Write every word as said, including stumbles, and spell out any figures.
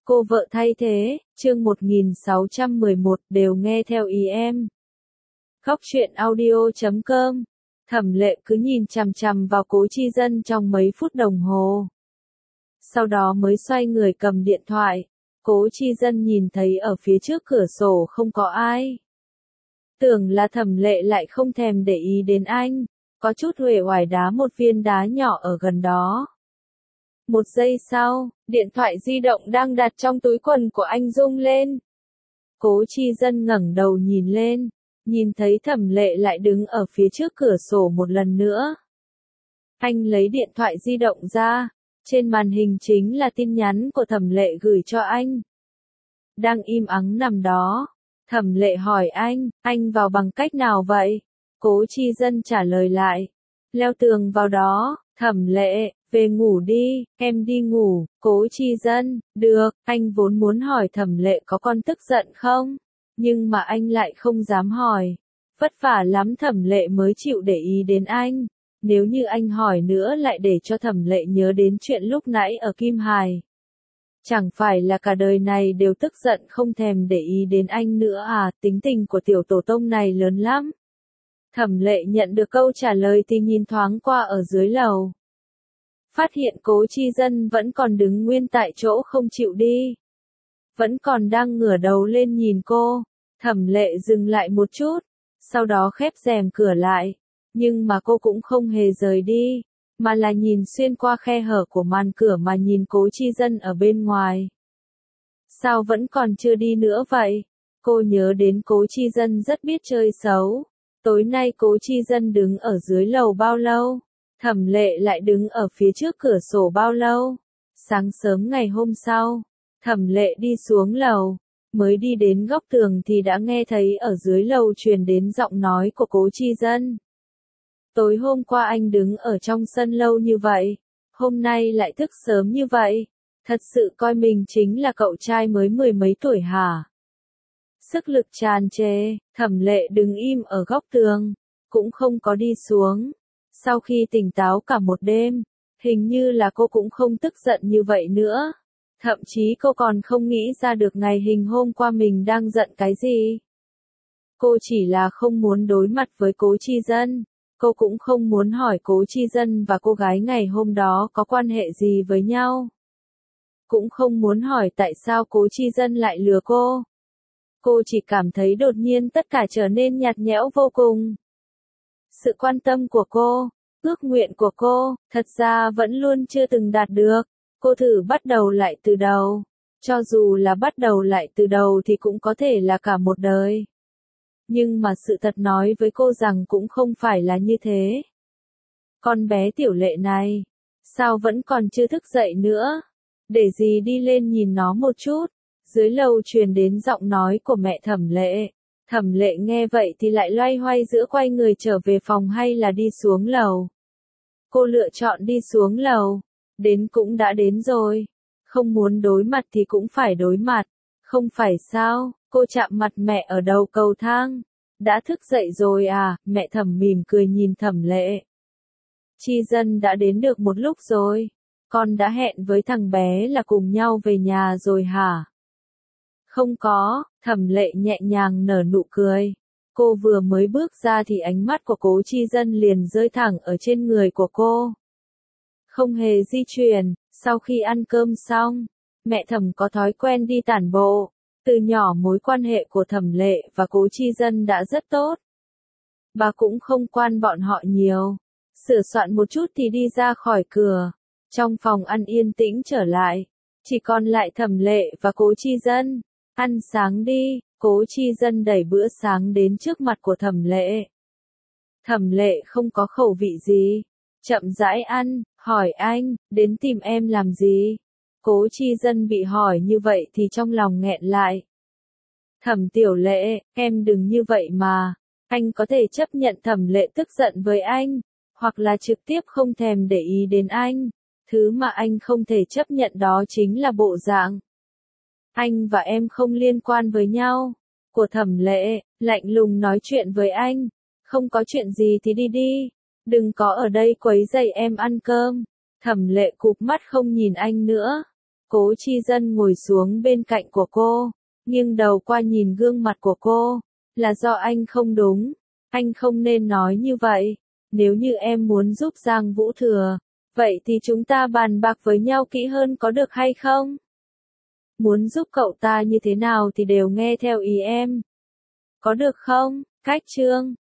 Cô vợ thay thế, chương một nghìn sáu trăm mười một đều nghe theo ý em. Góc truyện audio chấm com. Thẩm Lệ cứ nhìn chằm chằm vào Cố Chi Dân trong mấy phút đồng hồ. Sau đó mới xoay người cầm điện thoại. Cố Chi Dân nhìn thấy ở phía trước cửa sổ không có ai. Tưởng là Thẩm Lệ lại không thèm để ý đến anh, có chút uể oải đá một viên đá nhỏ ở gần đó. Một giây sau, điện thoại di động đang đặt trong túi quần của anh rung lên. Cố Chi Dân ngẩng đầu nhìn lên, nhìn thấy Thẩm Lệ lại đứng ở phía trước cửa sổ một lần nữa. Anh lấy điện thoại di động ra, trên màn hình chính là tin nhắn của Thẩm Lệ gửi cho anh. Đang im ắng nằm đó, Thẩm Lệ hỏi anh, anh vào bằng cách nào vậy? Cố Chi Dân trả lời lại, leo tường vào đó. Thẩm Lệ, về ngủ đi, em đi ngủ. Cố Chi Dân, được, anh vốn muốn hỏi Thẩm Lệ có con tức giận không, nhưng mà anh lại không dám hỏi. Vất vả lắm Thẩm Lệ mới chịu để ý đến anh, nếu như anh hỏi nữa lại để cho Thẩm Lệ nhớ đến chuyện lúc nãy ở Kim Hải. Chẳng phải là cả đời này đều tức giận không thèm để ý đến anh nữa à, tính tình của tiểu tổ tông này lớn lắm. Thẩm Lệ nhận được câu trả lời thì nhìn thoáng qua ở dưới lầu. Phát hiện Cố Chi Dân vẫn còn đứng nguyên tại chỗ không chịu đi. Vẫn còn đang ngửa đầu lên nhìn cô. Thẩm Lệ dừng lại một chút, sau đó khép rèm cửa lại. Nhưng mà cô cũng không hề rời đi, mà là nhìn xuyên qua khe hở của màn cửa mà nhìn Cố Chi Dân ở bên ngoài. Sao vẫn còn chưa đi nữa vậy? Cô nhớ đến Cố Chi Dân rất biết chơi xấu. Tối nay Cố Chi Dân đứng ở dưới lầu bao lâu? Thẩm Lệ lại đứng ở phía trước cửa sổ bao lâu? Sáng sớm ngày hôm sau, Thẩm Lệ đi xuống lầu, mới đi đến góc tường thì đã nghe thấy ở dưới lầu truyền đến giọng nói của Cố Chi Dân. Tối hôm qua anh đứng ở trong sân lâu như vậy, hôm nay lại thức sớm như vậy, thật sự coi mình chính là cậu trai mới mười mấy tuổi hả? Sức lực tràn trề, Thẩm Lệ đứng im ở góc tường, cũng không có đi xuống. Sau khi tỉnh táo cả một đêm, hình như là cô cũng không tức giận như vậy nữa. Thậm chí cô còn không nghĩ ra được ngày hình hôm qua mình đang giận cái gì. Cô chỉ là không muốn đối mặt với Cố Chi Dân. Cô cũng không muốn hỏi Cố Chi Dân và cô gái ngày hôm đó có quan hệ gì với nhau. Cũng không muốn hỏi tại sao Cố Chi Dân lại lừa cô. Cô chỉ cảm thấy đột nhiên tất cả trở nên nhạt nhẽo vô cùng. Sự quan tâm của cô, ước nguyện của cô, thật ra vẫn luôn chưa từng đạt được. Cô thử bắt đầu lại từ đầu. Cho dù là bắt đầu lại từ đầu thì cũng có thể là cả một đời. Nhưng mà sự thật nói với cô rằng cũng không phải là như thế. Con bé Tiểu Lệ này, sao vẫn còn chưa thức dậy nữa? Để gì đi lên nhìn nó một chút. Dưới lầu truyền đến giọng nói của mẹ Thẩm Lệ. Thẩm Lệ nghe vậy thì lại loay hoay giữa quay người trở về phòng hay là đi xuống lầu. Cô lựa chọn đi xuống lầu. Đến cũng đã đến rồi. Không muốn đối mặt thì cũng phải đối mặt. Không phải sao, cô chạm mặt mẹ ở đầu cầu thang. Đã thức dậy rồi à, mẹ Thẩm mỉm cười nhìn Thẩm Lệ. Chi Dân đã đến được một lúc rồi. Con đã hẹn với thằng bé là cùng nhau về nhà rồi hả? Không có, Thẩm Lệ nhẹ nhàng nở nụ cười. Cô vừa mới bước ra thì ánh mắt của Cố Chi Dân liền rơi thẳng ở trên người của cô. Không hề di chuyển, sau khi ăn cơm xong, mẹ Thẩm có thói quen đi tản bộ. Từ nhỏ mối quan hệ của Thẩm Lệ và Cố Chi Dân đã rất tốt. Bà cũng không quan bọn họ nhiều. Sửa soạn một chút thì đi ra khỏi cửa. Trong phòng ăn yên tĩnh trở lại. Chỉ còn lại Thẩm Lệ và Cố Chi Dân. Ăn sáng đi, Cố Chi Dân đẩy bữa sáng đến trước mặt của Thẩm Lệ. Thẩm Lệ không có khẩu vị gì. Chậm rãi ăn, hỏi anh, đến tìm em làm gì? Cố Chi Dân bị hỏi như vậy thì trong lòng nghẹn lại. Thẩm Tiểu Lệ, em đừng như vậy mà. Anh có thể chấp nhận Thẩm Lệ tức giận với anh, hoặc là trực tiếp không thèm để ý đến anh. Thứ mà anh không thể chấp nhận đó chính là bộ dạng. Anh và em không liên quan với nhau. Của Thẩm Lệ, lạnh lùng nói chuyện với anh. Không có chuyện gì thì đi đi. Đừng có ở đây quấy rầy em ăn cơm. Thẩm Lệ cụp mắt không nhìn anh nữa. Cố Chi Dân ngồi xuống bên cạnh của cô, nghiêng đầu qua nhìn gương mặt của cô. Là do anh không đúng, anh không nên nói như vậy. Nếu như em muốn giúp Giang Vũ Thừa, vậy thì chúng ta bàn bạc với nhau kỹ hơn có được hay không? Muốn giúp cậu ta như thế nào thì đều nghe theo ý em. Có được không? Cách Trương